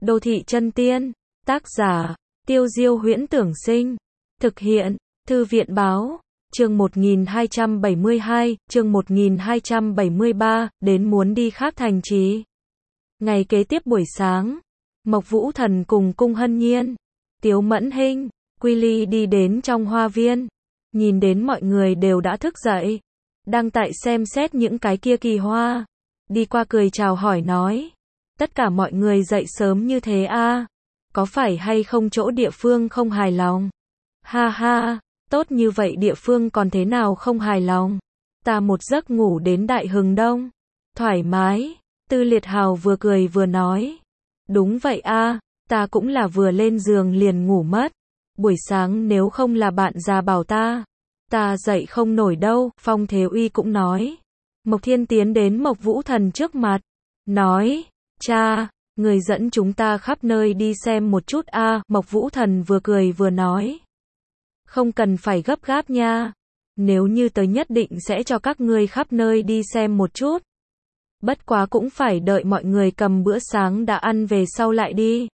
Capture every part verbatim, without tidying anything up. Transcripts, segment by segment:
Đô thị chân tiên, tác giả, Tiêu Diêu Huyễn Tưởng Sinh, thực hiện, Thư viện Báo, chương một nghìn hai trăm bảy mươi hai, chương một nghìn hai trăm bảy mươi ba, đến muốn đi khác thành trì. Ngày kế tiếp buổi sáng, Mộc Vũ Thần cùng Cung Hân Nhiên, Tiếu Mẫn Hinh, Quy Ly đi đến trong hoa viên, nhìn đến mọi người đều đã thức dậy, đang tại xem xét những cái kia kỳ hoa, đi qua cười chào hỏi nói, tất cả mọi người dậy sớm như thế a, à? Có phải hay không chỗ địa phương không hài lòng? Ha ha, tốt như vậy địa phương còn thế nào không hài lòng? Ta một giấc ngủ đến đại hừng đông, thoải mái. Tư Liệt Hào vừa cười vừa nói, đúng vậy a, à, ta cũng là vừa lên giường liền ngủ mất. Buổi sáng nếu không là bạn già bảo ta, ta dậy không nổi đâu. Phong Thế Uy cũng nói. Mộc Thiên tiến đến Mộc Vũ Thần trước mặt, nói, cha, người dẫn chúng ta khắp nơi đi xem một chút a. À. Mộc Vũ Thần vừa cười vừa nói, không cần phải gấp gáp nha, nếu như tới nhất định sẽ cho các ngươi khắp nơi đi xem một chút. Bất quá cũng phải đợi mọi người cầm bữa sáng đã ăn về sau lại đi.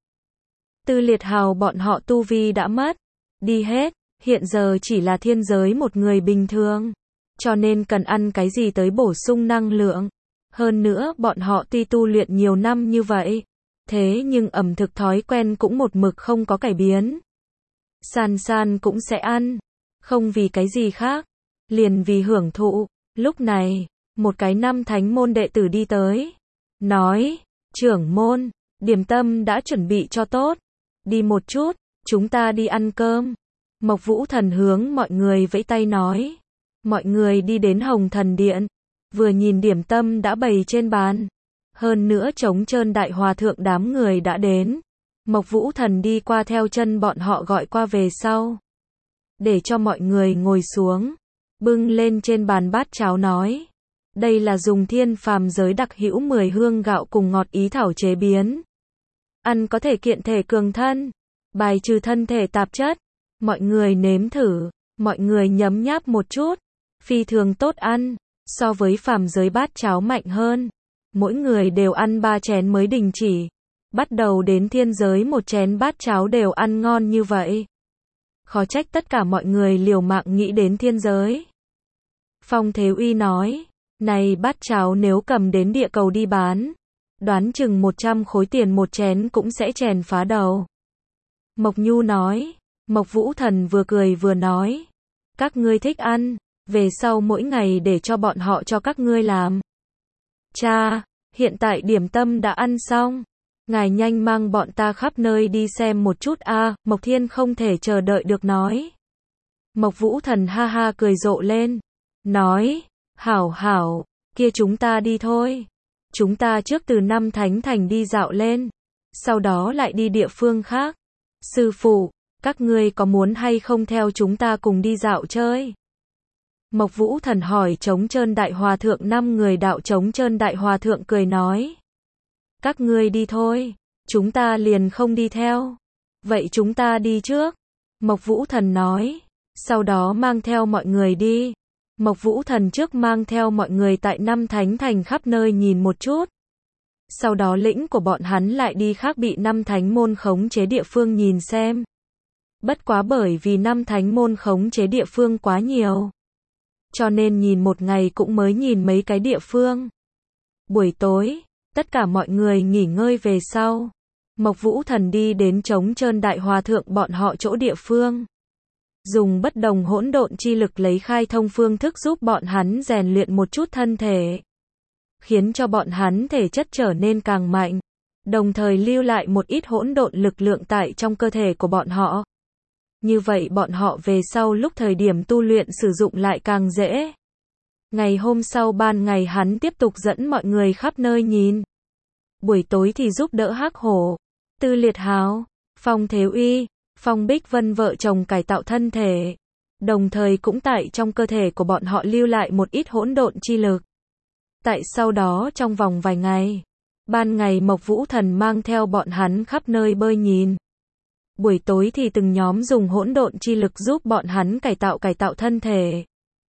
Tư Liệt Hào bọn họ tu vi đã mất, đi hết, hiện giờ chỉ là thiên giới một người bình thường, cho nên cần ăn cái gì tới bổ sung năng lượng. Hơn nữa bọn họ tuy tu luyện nhiều năm như vậy, thế nhưng ẩm thực thói quen cũng một mực không có cải biến. San San cũng sẽ ăn, không vì cái gì khác, liền vì hưởng thụ. Lúc này, một cái năm thánh môn đệ tử đi tới, nói, trưởng môn, điểm tâm đã chuẩn bị cho tốt, đi một chút, chúng ta đi ăn cơm. Mộc Vũ Thần hướng mọi người vẫy tay nói, mọi người đi đến Hồng Thần Điện, vừa nhìn điểm tâm đã bày trên bàn, hơn nữa trống trơn đại hòa thượng đám người đã đến. Mộc Vũ Thần đi qua theo chân bọn họ gọi qua về sau, để cho mọi người ngồi xuống, bưng lên trên bàn bát cháo nói, đây là dùng thiên phàm giới đặc hữu mười hương gạo cùng ngọt ý thảo chế biến, ăn có thể kiện thể cường thân, bài trừ thân thể tạp chất. Mọi người nếm thử, mọi người nhấm nháp một chút, phi thường tốt ăn, so với phàm giới bát cháo mạnh hơn. Mỗi người đều ăn ba chén mới đình chỉ, bắt đầu đến thiên giới một chén bát cháo đều ăn ngon như vậy. Khó trách tất cả mọi người liều mạng nghĩ đến thiên giới. Phong Thế Uy nói, này bát cháo nếu cầm đến địa cầu đi bán, đoán chừng một trăm khối tiền một chén cũng sẽ chèn phá đầu. Mộc Nhu nói, Mộc Vũ Thần vừa cười vừa nói, các ngươi thích ăn, về sau mỗi ngày để cho bọn họ cho các ngươi làm. Cha, hiện tại điểm tâm đã ăn xong, ngài nhanh mang bọn ta khắp nơi đi xem một chút a. À, Mộc Thiên không thể chờ đợi được nói. Mộc Vũ Thần ha ha cười rộ lên, nói, hảo hảo, kia chúng ta đi thôi. Chúng ta trước từ năm thánh thành đi dạo lên, sau đó lại đi địa phương khác. Sư phụ, các ngươi có muốn hay không theo chúng ta cùng đi dạo chơi? Mộc Vũ Thần hỏi trống trơn đại hòa thượng. Năm người đạo trống trơn đại hòa thượng cười nói, các ngươi đi thôi, chúng ta liền không đi theo. Vậy chúng ta đi trước. Mộc Vũ Thần nói, sau đó mang theo mọi người đi. Mộc Vũ Thần trước mang theo mọi người tại năm thánh thành khắp nơi nhìn một chút. Sau đó lĩnh của bọn hắn lại đi khác bị năm thánh môn khống chế địa phương nhìn xem. Bất quá bởi vì năm thánh môn khống chế địa phương quá nhiều, cho nên nhìn một ngày cũng mới nhìn mấy cái địa phương. Buổi tối, tất cả mọi người nghỉ ngơi về sau, Mộc Vũ Thần đi đến trống trơn đại hòa thượng bọn họ chỗ địa phương. Dùng bất đồng hỗn độn chi lực lấy khai thông phương thức giúp bọn hắn rèn luyện một chút thân thể, khiến cho bọn hắn thể chất trở nên càng mạnh, đồng thời lưu lại một ít hỗn độn lực lượng tại trong cơ thể của bọn họ. Như vậy bọn họ về sau lúc thời điểm tu luyện sử dụng lại càng dễ. Ngày hôm sau ban ngày hắn tiếp tục dẫn mọi người khắp nơi nhìn. Buổi tối thì giúp đỡ Hắc Hổ, Tư Liệt Hào, Phong Thế Uy, Phong Bích Vân vợ chồng cải tạo thân thể, đồng thời cũng tại trong cơ thể của bọn họ lưu lại một ít hỗn độn chi lực. Tại sau đó trong vòng vài ngày, ban ngày Mộc Vũ Thần mang theo bọn hắn khắp nơi bơi nhìn. Buổi tối thì từng nhóm dùng hỗn độn chi lực giúp bọn hắn cải tạo cải tạo thân thể.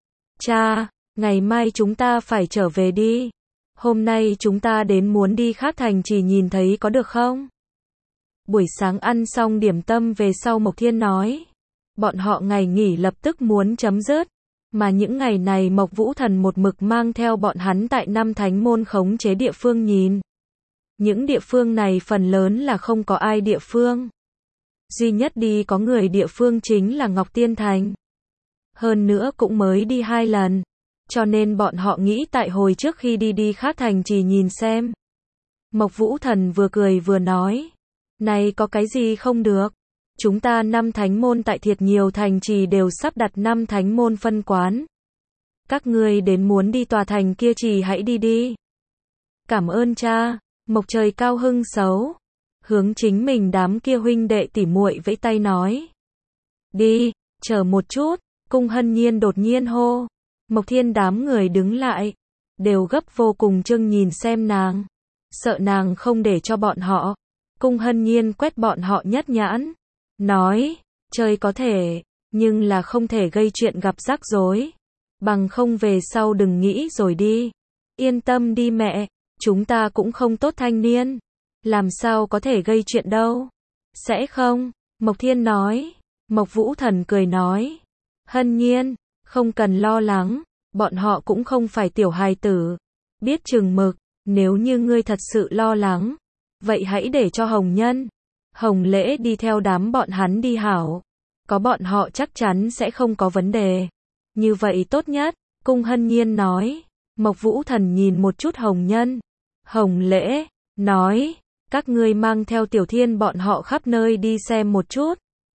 Cha, ngày mai chúng ta phải trở về đi. Hôm nay chúng ta đến muốn đi khác thành chỉ nhìn thấy có được không? Buổi sáng ăn xong điểm tâm về sau Mộc Thiên nói, bọn họ ngày nghỉ lập tức muốn chấm dứt, mà những ngày này Mộc Vũ Thần một mực mang theo bọn hắn tại năm thánh môn khống chế địa phương nhìn. Những địa phương này phần lớn là không có ai địa phương. Duy nhất đi có người địa phương chính là Ngọc Tiên Thành. Hơn nữa cũng mới đi hai lần, cho nên bọn họ nghĩ tại hồi trước khi đi đi khác thành chỉ nhìn xem. Mộc Vũ Thần vừa cười vừa nói, này có cái gì không được, chúng ta năm thánh môn tại thiệt nhiều thành trì đều sắp đặt năm thánh môn phân quán. Các ngươi đến muốn đi tòa thành kia chỉ hãy đi đi. Cảm ơn cha. Mộc Trời Cao hưng xấu, hướng chính mình đám kia huynh đệ tỉ muội vẫy tay nói, đi, chờ một chút. Cung Hân Nhiên đột nhiên hô. Mộc Thiên đám người đứng lại, đều gấp vô cùng trưng nhìn xem nàng, sợ nàng không để cho bọn họ. Cung Hân Nhiên quét bọn họ nhất nhãn, nói, chơi có thể, nhưng là không thể gây chuyện gặp rắc rối, bằng không về sau đừng nghĩ rồi đi. Yên tâm đi mẹ, chúng ta cũng không tốt thanh niên, làm sao có thể gây chuyện đâu. Sẽ không, Mộc Thiên nói. Mộc Vũ Thần cười nói, Hân Nhiên, không cần lo lắng, bọn họ cũng không phải tiểu hài tử, biết chừng mực, nếu như ngươi thật sự lo lắng, vậy hãy để cho Hồng Nhân, Hồng Lễ đi theo đám bọn hắn đi hảo, có bọn họ chắc chắn sẽ không có vấn đề. Như vậy tốt nhất, Cung Hân Nhiên nói. Mộc Vũ Thần nhìn một chút Hồng Nhân, Hồng Lễ, nói, các ngươi mang theo Tiểu Thiên bọn họ khắp nơi đi xem một chút.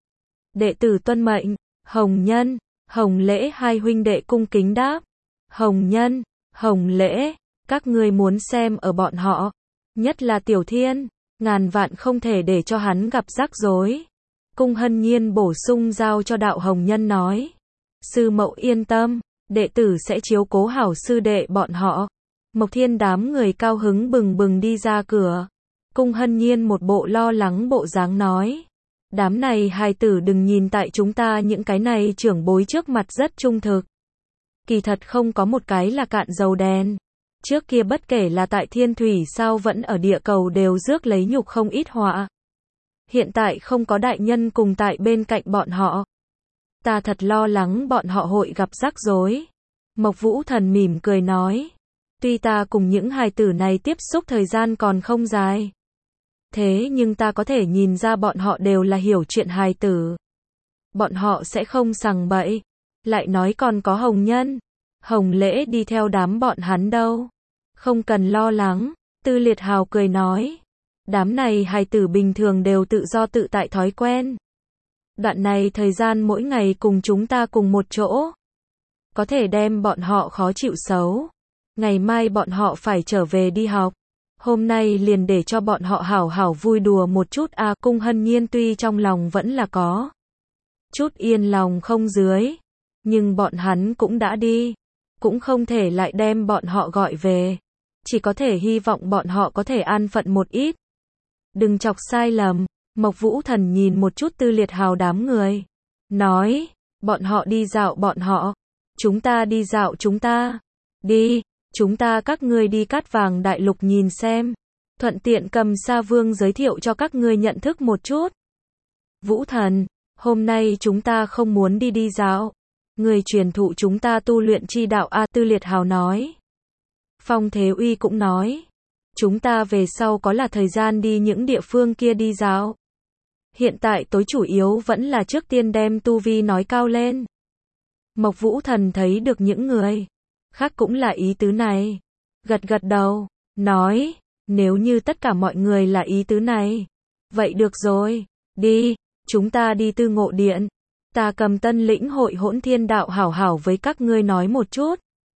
Đệ tử tuân mệnh. Hồng Nhân, Hồng Lễ hai huynh đệ cung kính đáp. Hồng Nhân, Hồng Lễ, các ngươi muốn xem ở bọn họ, nhất là Tiểu Thiên, ngàn vạn không thể để cho hắn gặp rắc rối. Cung Hân Nhiên bổ sung giao cho đạo Hồng Nhân nói, sư mẫu yên tâm, đệ tử sẽ chiếu cố hảo sư đệ bọn họ. Mộc Thiên đám người cao hứng bừng bừng đi ra cửa. Cung Hân Nhiên một bộ lo lắng bộ dáng nói, đám này hài tử đừng nhìn tại chúng ta những cái này trưởng bối trước mặt rất trung thực. Kỳ thật không có một cái là cạn dầu đèn. Trước kia bất kể là tại thiên thủy sao vẫn ở địa cầu đều rước lấy nhục không ít họa. Hiện tại không có đại nhân cùng tại bên cạnh bọn họ. Ta thật lo lắng bọn họ hội gặp rắc rối. Mộc Vũ Thần mỉm cười nói, tuy ta cùng những hài tử này tiếp xúc thời gian còn không dài, thế nhưng ta có thể nhìn ra bọn họ đều là hiểu chuyện hài tử. Bọn họ sẽ không sằng bậy. Lại nói còn có Hồng Nhân, Hồng Lễ đi theo đám bọn hắn đâu. Không cần lo lắng. Tư Liệt Hào cười nói, đám này hài tử bình thường đều tự do tự tại thói quen. Đoạn này thời gian mỗi ngày cùng chúng ta cùng một chỗ, có thể đem bọn họ khó chịu xấu. Ngày mai bọn họ phải trở về đi học. Hôm nay liền để cho bọn họ hảo hảo vui đùa một chút a. À, Cung Hân Nhiên tuy trong lòng vẫn là có chút yên lòng không dưới, nhưng bọn hắn cũng đã đi, cũng không thể lại đem bọn họ gọi về, chỉ có thể hy vọng bọn họ có thể an phận một ít. Đừng chọc sai lầm. Mộc Vũ Thần nhìn một chút Tư Liệt Hào đám người, nói, bọn họ đi dạo bọn họ, chúng ta đi dạo chúng ta. Đi, chúng ta các ngươi đi Cát Vàng Đại Lục nhìn xem, thuận tiện cầm Sa Vương giới thiệu cho các ngươi nhận thức một chút. Vũ Thần, hôm nay chúng ta không muốn đi đi dạo, người truyền thụ chúng ta tu luyện chi đạo a. Tư Liệt Hào nói. Phong Thế Uy cũng nói, chúng ta về sau có là thời gian đi những địa phương kia đi dạo. Hiện tại tối chủ yếu vẫn là trước tiên đem tu vi nói cao lên. Mộc Vũ Thần thấy được những người khác cũng là ý tứ này, gật gật đầu, nói, nếu như tất cả mọi người là ý tứ này, vậy được rồi, đi, chúng ta đi Tư Ngộ Điện, ta cầm tân lĩnh hội hỗn thiên đạo hảo hảo với các ngươi nói một chút.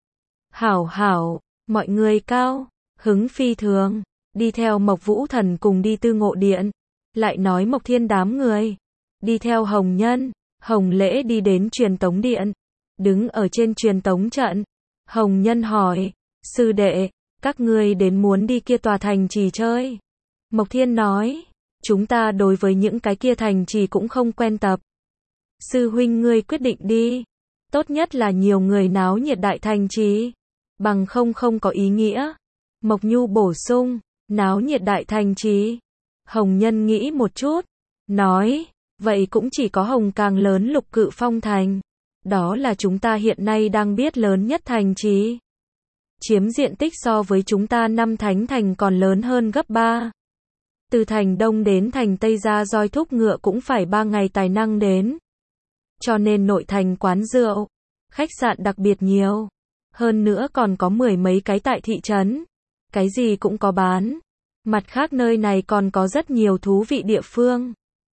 Hảo hảo, mọi người cao hứng phi thường, đi theo Mộc Vũ Thần cùng đi Tư Ngộ Điện. Lại nói Mộc Thiên đám người, đi theo Hồng Nhân, Hồng Lễ đi đến truyền tống điện, đứng ở trên truyền tống trận. Hồng Nhân hỏi, sư đệ, các ngươi đến muốn đi kia tòa thành trì chơi. Mộc Thiên nói, chúng ta đối với những cái kia thành trì cũng không quen tập. Sư huynh ngươi quyết định đi, tốt nhất là nhiều người náo nhiệt đại thành trì, bằng không không có ý nghĩa. Mộc Nhu bổ sung, náo nhiệt đại thành trì. Hồng Nhân nghĩ một chút, nói, vậy cũng chỉ có Hồng Càng lớn Lục Cự Phong thành. Đó là chúng ta hiện nay đang biết lớn nhất thành trì. Chiếm diện tích so với chúng ta năm thánh thành còn lớn hơn gấp ba. Từ thành Đông đến thành Tây ra roi thúc ngựa cũng phải ba ngày tài năng đến. Cho nên nội thành quán rượu, khách sạn đặc biệt nhiều. Hơn nữa còn có mười mấy cái tại thị trấn. Cái gì cũng có bán. Mặt khác nơi này còn có rất nhiều thú vị địa phương.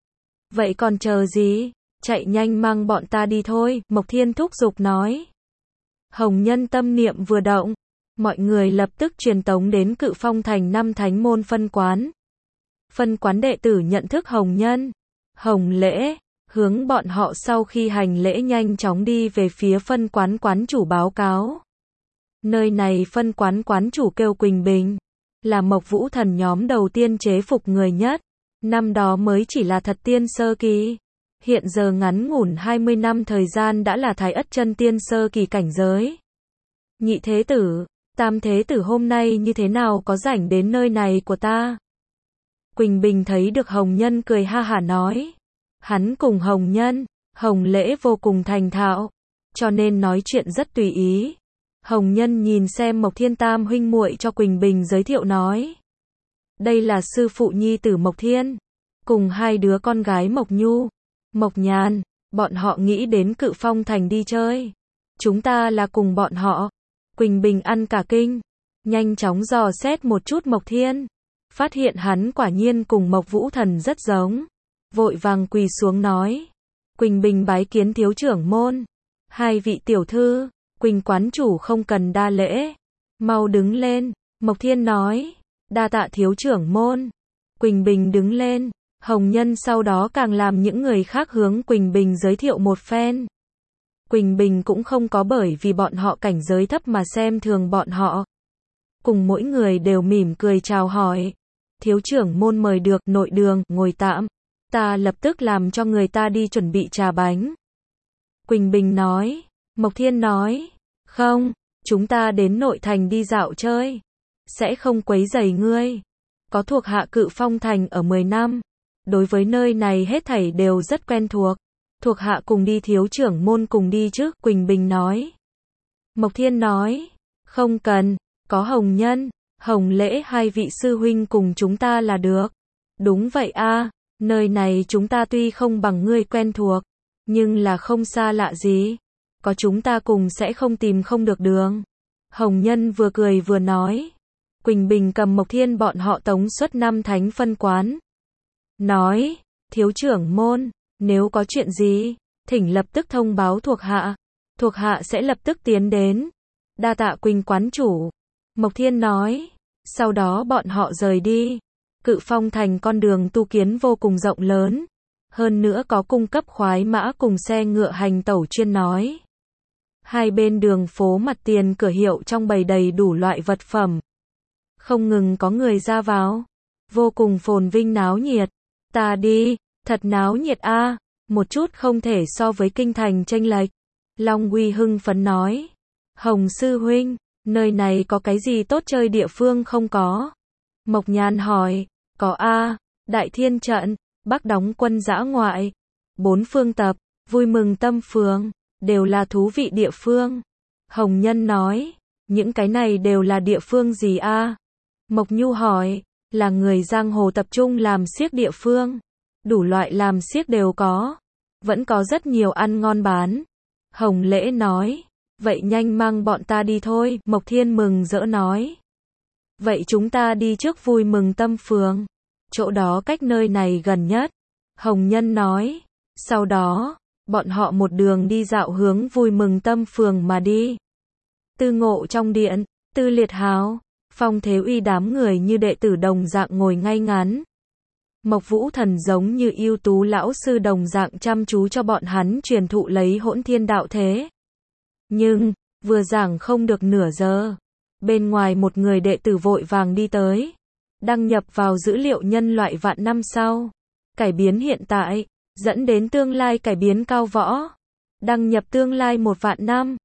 Vậy còn chờ gì? Chạy nhanh mang bọn ta đi thôi, Mộc Thiên thúc giục nói. Hồng Nhân tâm niệm vừa động. Mọi người lập tức truyền tống đến Cự Phong thành năm thánh môn phân quán. Phân quán đệ tử nhận thức Hồng Nhân, Hồng Lễ, hướng bọn họ sau khi hành lễ nhanh chóng đi về phía phân quán quán chủ báo cáo. Nơi này phân quán quán chủ kêu Quỳnh Bình, là Mộc Vũ Thần nhóm đầu tiên chế phục người nhất. Năm đó mới chỉ là thật tiên sơ kỳ. Hiện giờ ngắn ngủn hai mươi năm thời gian đã là Thái Ất chân tiên sơ kỳ cảnh giới. Nhị thế tử, tam thế tử hôm nay như thế nào có rảnh đến nơi này của ta? Quỳnh Bình thấy được Hồng Nhân cười ha hả nói. Hắn cùng Hồng Nhân, Hồng Lễ vô cùng thành thạo, cho nên nói chuyện rất tùy ý. Hồng Nhân nhìn xem Mộc Thiên tam huynh muội cho Quỳnh Bình giới thiệu nói. Đây là sư phụ nhi tử Mộc Thiên, cùng hai đứa con gái Mộc Nhu, Mộc Nhàn, bọn họ nghĩ đến Cự Phong thành đi chơi. Chúng ta là cùng bọn họ. Quỳnh Bình ăn cả kinh, nhanh chóng dò xét một chút Mộc Thiên. Phát hiện hắn quả nhiên cùng Mộc Vũ Thần rất giống. Vội vàng quỳ xuống nói. Quỳnh Bình bái kiến thiếu trưởng môn. Hai vị tiểu thư, Quỳnh quán chủ không cần đa lễ. Mau đứng lên, Mộc Thiên nói. Đa tạ thiếu trưởng môn. Quỳnh Bình đứng lên. Hồng Nhân sau đó càng làm những người khác hướng Quỳnh Bình giới thiệu một phen. Quỳnh Bình cũng không có bởi vì bọn họ cảnh giới thấp mà xem thường bọn họ. Cùng mỗi người đều mỉm cười chào hỏi. Thiếu trưởng môn mời được, nội đường, ngồi tạm. Ta lập tức làm cho người ta đi chuẩn bị trà bánh. Quỳnh Bình nói. Mộc Thiên nói. Không, chúng ta đến nội thành đi dạo chơi. Sẽ không quấy rầy ngươi. Có thuộc hạ Cự Phong thành ở mười năm. Đối với nơi này hết thảy đều rất quen thuộc. Thuộc hạ cùng đi, thiếu trưởng môn cùng đi chứ, Quỳnh Bình nói. Mộc Thiên nói. Không cần, có Hồng Nhân, Hồng Lễ hai vị sư huynh cùng chúng ta là được. Đúng vậy a, nơi này chúng ta tuy không bằng ngươi quen thuộc, nhưng là không xa lạ gì. Có chúng ta cùng sẽ không tìm không được đường. Hồng Nhân vừa cười vừa nói. Quỳnh Bình cầm Mộc Thiên bọn họ tống xuất năm thánh phân quán. Nói, thiếu trưởng môn, nếu có chuyện gì, thỉnh lập tức thông báo thuộc hạ. Thuộc hạ sẽ lập tức tiến đến. Đa tạ Quỳnh quán chủ. Mộc Thiên nói. Sau đó bọn họ rời đi. Cự Phong thành con đường tu kiến vô cùng rộng lớn. Hơn nữa có cung cấp khoái mã cùng xe ngựa hành tẩu chuyên nói. Hai bên đường phố mặt tiền cửa hiệu trong bày đầy đủ loại vật phẩm. Không ngừng có người ra vào. Vô cùng phồn vinh náo nhiệt. Ta đi, thật náo nhiệt a, một chút không thể so với kinh thành chênh lệch. Long Uy hưng phấn nói. Hồng sư huynh, nơi này có cái gì tốt chơi địa phương không có? Mộc Nhàn hỏi. Có a, Đại Thiên trận, Bắc đóng quân dã ngoại, bốn phương tập, vui mừng tâm phường, đều là thú vị địa phương. Hồng Nhân nói. Những cái này đều là địa phương gì a? Mộc Nhu hỏi. Là người giang hồ tập trung làm xiếc địa phương. Đủ loại làm xiếc đều có. Vẫn có rất nhiều ăn ngon bán. Hồng Lễ nói. Vậy nhanh mang bọn ta đi thôi, Mộc Thiên mừng rỡ nói. Vậy chúng ta đi trước vui mừng tâm phường. Chỗ đó cách nơi này gần nhất. Hồng Nhân nói. Sau đó, bọn họ một đường đi dạo hướng vui mừng tâm phường mà đi. Tư Ngộ trong điện, Tư Liệt Hào, Phong Thế Uy đám người như đệ tử đồng dạng ngồi ngay ngắn. Mộc Vũ Thần giống như ưu tú lão sư đồng dạng chăm chú cho bọn hắn truyền thụ lấy hỗn thiên đạo thế. Nhưng, vừa giảng không được nửa giờ, bên ngoài một người đệ tử vội vàng đi tới. Đăng nhập vào dữ liệu nhân loại vạn năm sau. Cải biến hiện tại, dẫn đến tương lai cải biến cao võ. Đăng nhập tương lai một vạn năm.